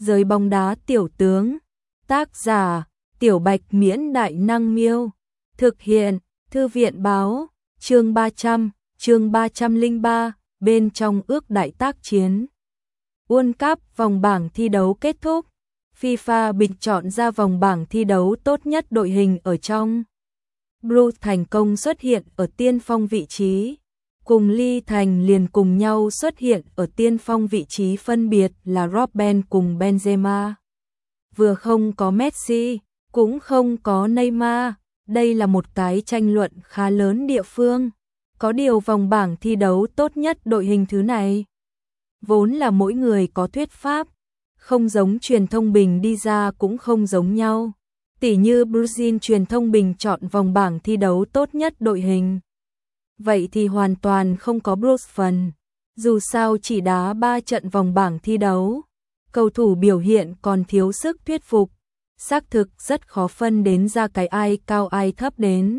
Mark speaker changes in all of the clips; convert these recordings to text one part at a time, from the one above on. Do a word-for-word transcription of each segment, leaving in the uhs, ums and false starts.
Speaker 1: Giới bóng đá tiểu tướng. Tác giả: Tiểu Bạch Miễn Đại Năng Miêu. Thực hiện: Thư viện báo. Chương ba trăm, chương ba trăm lẻ ba, bên trong ước đại tác chiến. World Cup vòng bảng thi đấu kết thúc. FIFA bình chọn ra vòng bảng thi đấu tốt nhất đội hình ở trong. Blues thành công xuất hiện ở tiên phong vị trí. Cùng Ly Thành liền cùng nhau xuất hiện ở tiên phong vị trí phân biệt là Robben cùng Benzema. Vừa không có Messi, cũng không có Neymar, đây là một cái tranh luận khá lớn địa phương. Có điều vòng bảng thi đấu tốt nhất đội hình thứ này vốn là mỗi người có thuyết pháp, không giống truyền thông bình đi ra cũng không giống nhau. Tỉ như Brazil truyền thông bình chọn vòng bảng thi đấu tốt nhất đội hình. Vậy thì hoàn toàn không có Blues phần. Dù sao chỉ đá ba trận vòng bảng thi đấu, cầu thủ biểu hiện còn thiếu sức thuyết phục, xác thực rất khó phân đến ra cái ai cao ai thấp đến.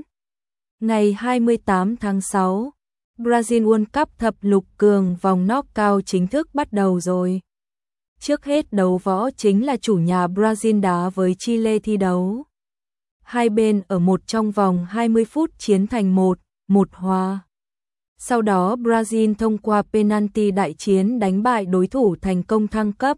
Speaker 1: Ngày hai mươi tám tháng sáu, Brazil World Cup thập lục cường vòng knockout chính thức bắt đầu rồi. Trước hết đấu võ chính là chủ nhà Brazil đá với Chile thi đấu. Hai bên ở một trong vòng hai mươi phút chiến thành một, một hòa. Sau đó Brazil thông qua penalty đại chiến đánh bại đối thủ thành công thăng cấp.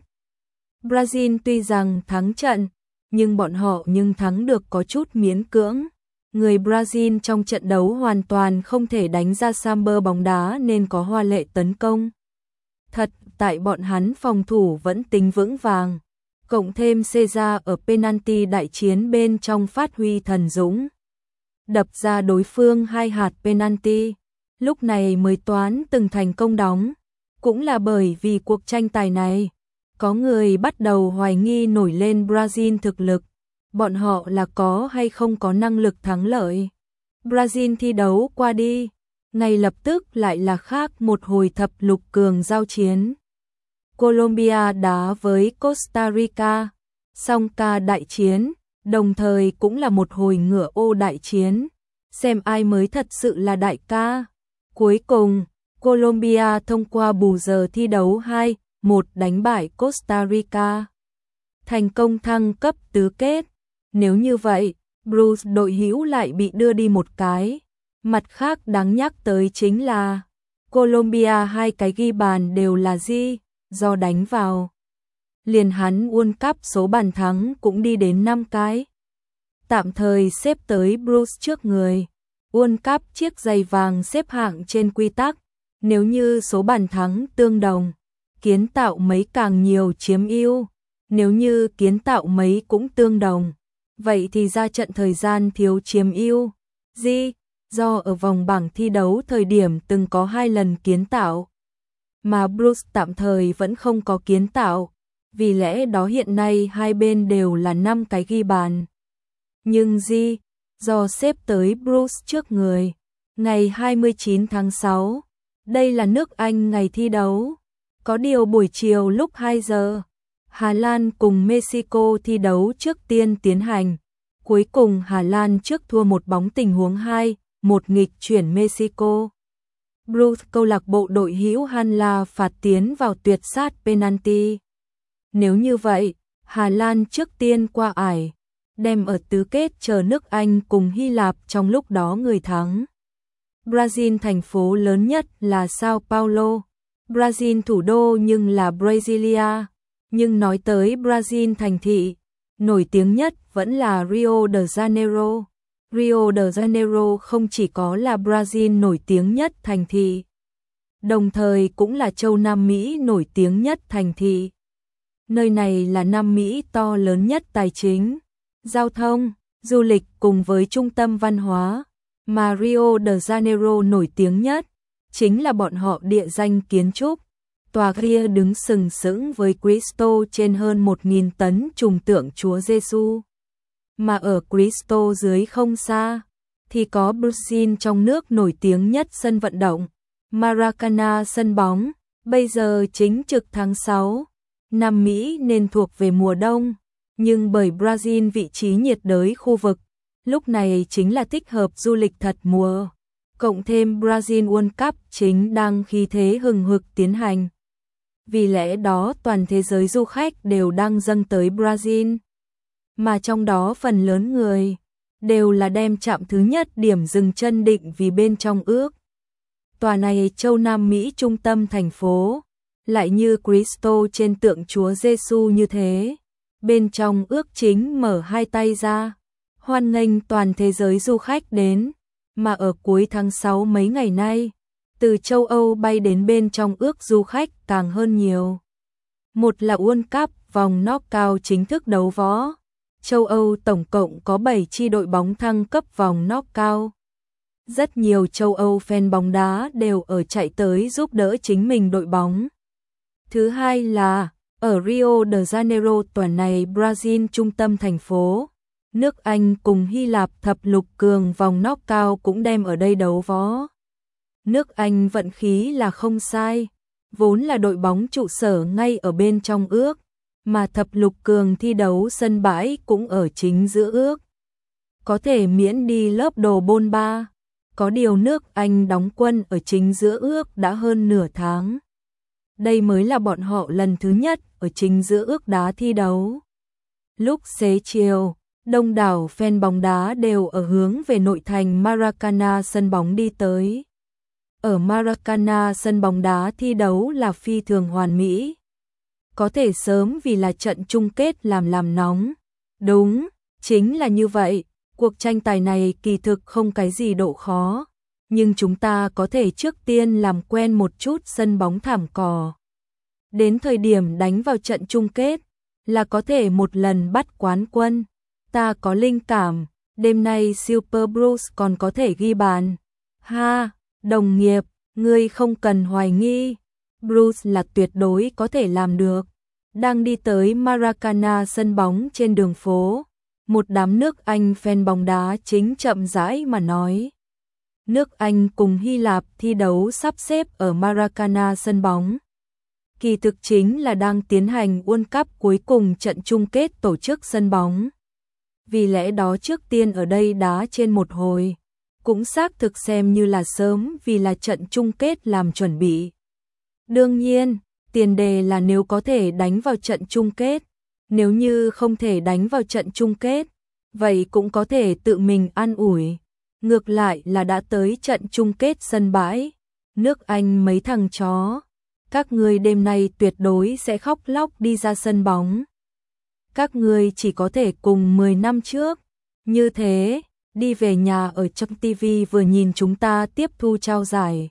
Speaker 1: Brazil tuy rằng thắng trận, nhưng bọn họ nhưng thắng được có chút miễn cưỡng. Người Brazil trong trận đấu hoàn toàn không thể đánh ra samba bóng đá nên có hoa lệ tấn công. Thật, tại bọn hắn phòng thủ vẫn tính vững vàng. Cộng thêm Cesar ở penalty đại chiến bên trong phát huy thần dũng, đập ra đối phương hai hạt penalty, lúc này mới toán từng thành công đóng. Cũng là bởi vì cuộc tranh tài này, có người bắt đầu hoài nghi nổi lên Brazil thực lực, bọn họ là có hay không có năng lực thắng lợi. Brazil thi đấu qua đi, ngay lập tức lại là khác một hồi thập lục cường giao chiến. Colombia đá với Costa Rica, song ca đại chiến, đồng thời cũng là một hồi ngựa ô đại chiến, xem ai mới thật sự là đại ca. Cuối cùng, Colombia thông qua bù giờ thi đấu hai một đánh bại Costa Rica, thành công thăng cấp tứ kết. Nếu như vậy, Blues đội hữu lại bị đưa đi một cái. Mặt khác đáng nhắc tới chính là Colombia hai cái ghi bàn đều là Di do đánh vào. Liền hắn World Cup số bàn thắng cũng đi đến năm cái. Tạm thời xếp tới Blues trước người. World Cup chiếc giày vàng xếp hạng trên quy tắc, nếu như số bàn thắng tương đồng, kiến tạo mấy càng nhiều chiếm ưu. Nếu như kiến tạo mấy cũng tương đồng, vậy thì ra trận thời gian thiếu chiếm ưu. Di do ở vòng bảng thi đấu thời điểm từng có hai lần kiến tạo, mà Blues tạm thời vẫn không có kiến tạo, vì lẽ đó hiện nay hai bên đều là năm cái ghi bàn. Nhưng Di do xếp tới Blues trước người. Ngày hai mươi chín tháng sáu, đây là nước Anh ngày thi đấu. Có điều buổi chiều lúc hai giờ, Hà Lan cùng Mexico thi đấu trước tiên tiến hành. Cuối cùng Hà Lan trước thua một bóng tình huống hai một nghịch chuyển Mexico. Blues câu lạc bộ đội hữu Hanla phạt tiến vào tuyệt sát penalty. Nếu như vậy, Hà Lan trước tiên qua ải, đem ở tứ kết chờ nước Anh cùng Hy Lạp trong lúc đó người thắng. Brazil thành phố lớn nhất là Sao Paulo. Brazil thủ đô nhưng là Brasilia. Nhưng nói tới Brazil thành thị, nổi tiếng nhất vẫn là Rio de Janeiro. Rio de Janeiro không chỉ có là Brazil nổi tiếng nhất thành thị, đồng thời cũng là châu Nam Mỹ nổi tiếng nhất thành thị. Nơi này là Nam Mỹ to lớn nhất tài chính, giao thông, du lịch cùng với trung tâm văn hóa, mà Rio de Janeiro nổi tiếng nhất chính là bọn họ địa danh kiến trúc. Tòa kia đứng sừng sững với Cristo trên hơn một nghìn tấn trùng tượng Chúa Giêsu. Mà ở Cristo dưới không xa, thì có Brazil trong nước nổi tiếng nhất sân vận động, Maracana sân bóng, bây giờ chính trực tháng sáu. Nam Mỹ nên thuộc về mùa đông, nhưng bởi Brazil vị trí nhiệt đới khu vực, lúc này chính là thích hợp du lịch thật mùa. Cộng thêm Brazil World Cup chính đang khí thế hừng hực tiến hành. vì lẽ đó toàn thế giới du khách đều đang dâng tới Brazil. Mà trong đó phần lớn người đều là đem chạm thứ nhất điểm dừng chân định vì bên trong ước. Tòa này châu Nam Mỹ trung tâm thành phố, lại như Cristo trên tượng Chúa Giêsu như thế. Bên trong ước chính mở hai tay ra, hoan nghênh toàn thế giới du khách đến, mà ở cuối tháng sáu mấy ngày nay, từ châu Âu bay đến bên trong ước du khách càng hơn nhiều. Một là World Cup, vòng knockout chính thức đấu võ. Châu Âu tổng cộng có bảy chi đội bóng thăng cấp vòng knockout. Rất nhiều châu Âu fan bóng đá đều ở chạy tới giúp đỡ chính mình đội bóng. Thứ hai là, ở Rio de Janeiro tuần này Brazil trung tâm thành phố, nước Anh cùng Hy Lạp thập lục cường vòng knockout cũng đem ở đây đấu võ. Nước Anh vận khí là không sai, vốn là đội bóng trụ sở ngay ở bên trong ước, mà thập lục cường thi đấu sân bãi cũng ở chính giữa ước. Có thể miễn đi lớp đồ bôn ba, có điều nước Anh đóng quân ở chính giữa ước đã hơn nửa tháng. Đây mới là bọn họ lần thứ nhất ở chính giữa ước đá thi đấu. Lúc xế chiều, đông đảo fan bóng đá đều ở hướng về nội thành Maracana sân bóng đi tới. Ở Maracana sân bóng đá thi đấu là phi thường hoàn mỹ. Có thể sớm vì là trận chung kết làm làm nóng. Đúng, chính là như vậy, cuộc tranh tài này kỳ thực không cái gì độ khó. Nhưng chúng ta có thể trước tiên làm quen một chút sân bóng thảm cỏ. Đến thời điểm đánh vào trận chung kết, là có thể một lần bắt quán quân. Ta có linh cảm, đêm nay Super Bruce còn có thể ghi bàn. Ha, đồng nghiệp, ngươi không cần hoài nghi. Bruce là tuyệt đối có thể làm được. Đang đi tới Maracana sân bóng trên đường phố, một đám nước Anh fan bóng đá chính chậm rãi mà nói. Nước Anh cùng Hy Lạp thi đấu sắp xếp ở Maracana sân bóng. Kỳ thực chính là đang tiến hành World Cup cuối cùng trận chung kết tổ chức sân bóng. Vì lẽ đó trước tiên ở đây đá trên một hồi, cũng xác thực xem như là sớm vì là trận chung kết làm chuẩn bị. Đương nhiên, tiền đề là nếu có thể đánh vào trận chung kết, nếu như không thể đánh vào trận chung kết, vậy cũng có thể tự mình an ủi. Ngược lại là đã tới trận chung kết sân bãi, nước Anh mấy thằng chó, các ngươi đêm nay tuyệt đối sẽ khóc lóc đi ra sân bóng. Các ngươi chỉ có thể cùng mười năm trước, như thế, đi về nhà ở trong tivi vừa nhìn chúng ta tiếp thu trao giải.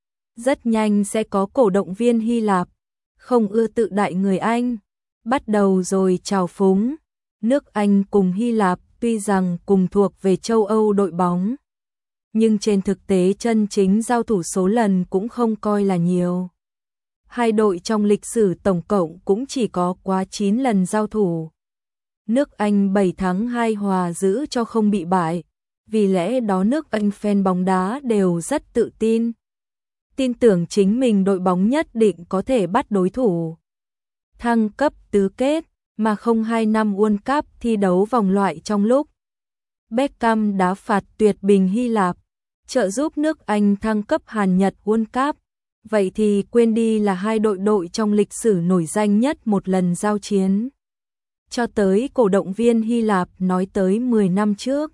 Speaker 1: Rất nhanh sẽ có cổ động viên Hy Lạp, không ưa tự đại người Anh, bắt đầu rồi trào phúng. Nước Anh cùng Hy Lạp tuy rằng cùng thuộc về châu Âu đội bóng, nhưng trên thực tế chân chính giao thủ số lần cũng không coi là nhiều. Hai đội trong lịch sử tổng cộng cũng chỉ có quá chín lần giao thủ. Nước Anh bảy thắng hai hòa giữ cho không bị bại, vì lẽ đó nước Anh fan bóng đá đều rất tự tin. Tin tưởng chính mình đội bóng nhất định có thể bắt đối thủ. Thăng cấp tứ kết, mà không hai năm World Cup thi đấu vòng loại trong lúc. Beckham đá phạt tuyệt bình Hy Lạp, trợ giúp nước Anh thăng cấp Hàn Nhật World Cup. Vậy thì quên đi là hai đội đội trong lịch sử nổi danh nhất một lần giao chiến. Cho tới cổ động viên Hy Lạp nói tới mười năm trước.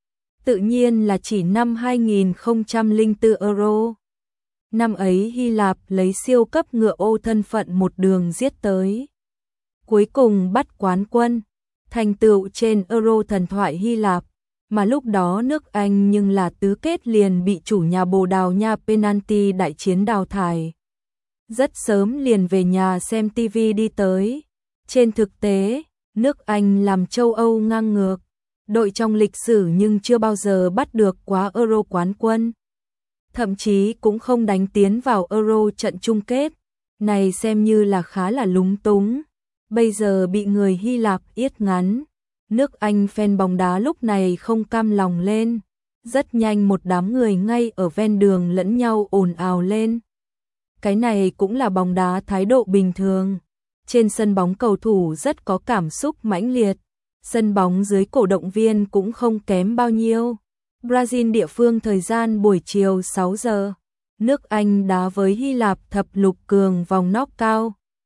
Speaker 1: Tự nhiên là chỉ năm hai nghìn không trăm lẻ bốn Euro. Năm ấy Hy Lạp lấy siêu cấp ngựa ô thân phận một đường giết tới. Cuối cùng bắt quán quân, thành tựu trên Euro thần thoại Hy Lạp, mà lúc đó nước Anh nhưng là tứ kết liền bị chủ nhà Bồ Đào Nha penalty đại chiến đào thải. Rất sớm liền về nhà xem tivi đi tới. Trên thực tế, nước Anh làm châu Âu ngang ngược, đội trong lịch sử nhưng chưa bao giờ bắt được quá Euro quán quân. Thậm chí cũng không đánh tiến vào Euro trận chung kết, này xem như là khá là lúng túng. Bây giờ bị người Hy Lạp yết ngắn, nước Anh fan bóng đá lúc này không cam lòng lên. Rất nhanh một đám người ngay ở ven đường lẫn nhau ồn ào lên. Cái này cũng là bóng đá thái độ bình thường. Trên sân bóng cầu thủ rất có cảm xúc mãnh liệt, sân bóng dưới cổ động viên cũng không kém bao nhiêu. Brazil địa phương thời gian buổi chiều sáu giờ, nước Anh đá với Hy Lạp thập lục cường vòng knockout,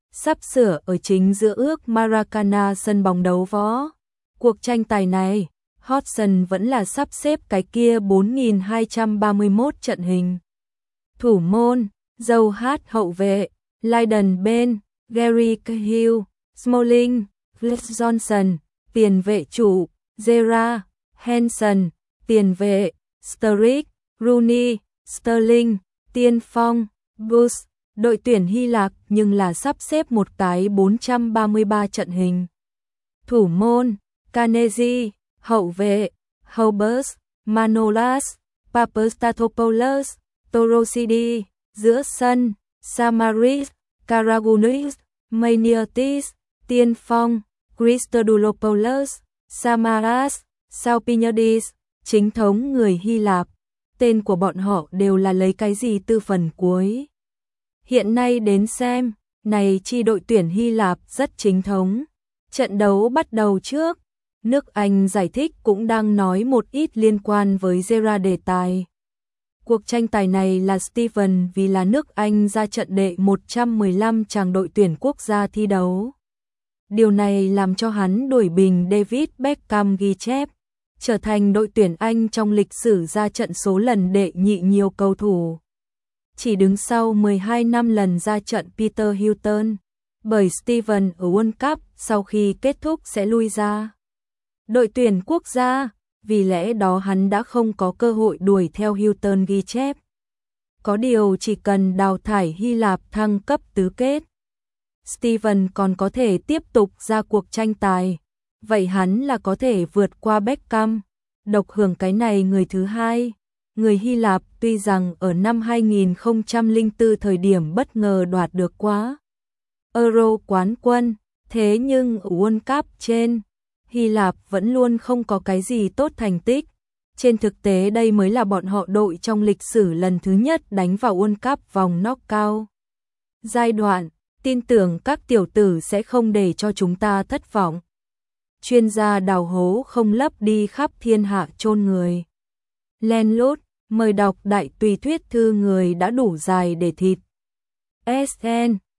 Speaker 1: sắp sửa ở chính giữa ước Maracana sân bóng đấu võ. Cuộc tranh tài này, Hodgson vẫn là sắp xếp cái kia bốn nghìn hai trăm ba mươi mốt trận hình. Thủ môn, Joe Hart hậu vệ, Lyndon Ben, Gary Cahill, Smalling, Fletcher Johnson, tiền vệ chủ, Gerard, Hanson, tiền vệ, Sturridge, Rooney, Sterling, tiên phong, Bush. Đội tuyển Hy Lạp nhưng là sắp xếp một cái bốn trăm ba mươi ba trận hình. Thủ môn, Kanezi, hậu vệ, Hobers, Manolas, Papastatopoulos, Torosidi, giữa sân, Samaris, Karagounis, Maniatis, tiên phong, Christodoulopoulos, Samaras, Salpinadis, chính thống người Hy Lạp. Tên của bọn họ đều là lấy cái gì từ phần cuối. Hiện nay đến xem, này chi đội tuyển Hy Lạp rất chính thống. Trận đấu bắt đầu trước, nước Anh giải thích cũng đang nói một ít liên quan với Gerrard đề tài. Cuộc tranh tài này là Steven vì là nước Anh ra trận đệ một trăm mười lăm chàng đội tuyển quốc gia thi đấu. Điều này làm cho hắn đuổi bình David Beckham ghi chép, trở thành đội tuyển Anh trong lịch sử ra trận số lần đệ nhị nhiều cầu thủ. Chỉ đứng sau mười hai năm lần ra trận Peter Hilton, bởi Steven ở World Cup sau khi kết thúc sẽ lui ra đội tuyển quốc gia, vì lẽ đó hắn đã không có cơ hội đuổi theo Hilton ghi chép. Có điều chỉ cần đào thải Hy Lạp thăng cấp tứ kết, Steven còn có thể tiếp tục ra cuộc tranh tài, vậy hắn là có thể vượt qua Beckham, độc hưởng cái này người thứ hai. Người Hy Lạp tuy rằng ở năm hai nghìn không trăm lẻ bốn thời điểm bất ngờ đoạt được quá Euro quán quân, thế nhưng ở World Cup trên, Hy Lạp vẫn luôn không có cái gì tốt thành tích. Trên thực tế đây mới là bọn họ đội trong lịch sử lần thứ nhất đánh vào World Cup vòng knockout. Giai đoạn, tin tưởng các tiểu tử sẽ không để cho chúng ta thất vọng. Chuyên gia đào hố không lấp đi khắp thiên hạ chôn người. Len lút, mời đọc đại tùy thuyết thư người đã đủ dài để thịt. ét en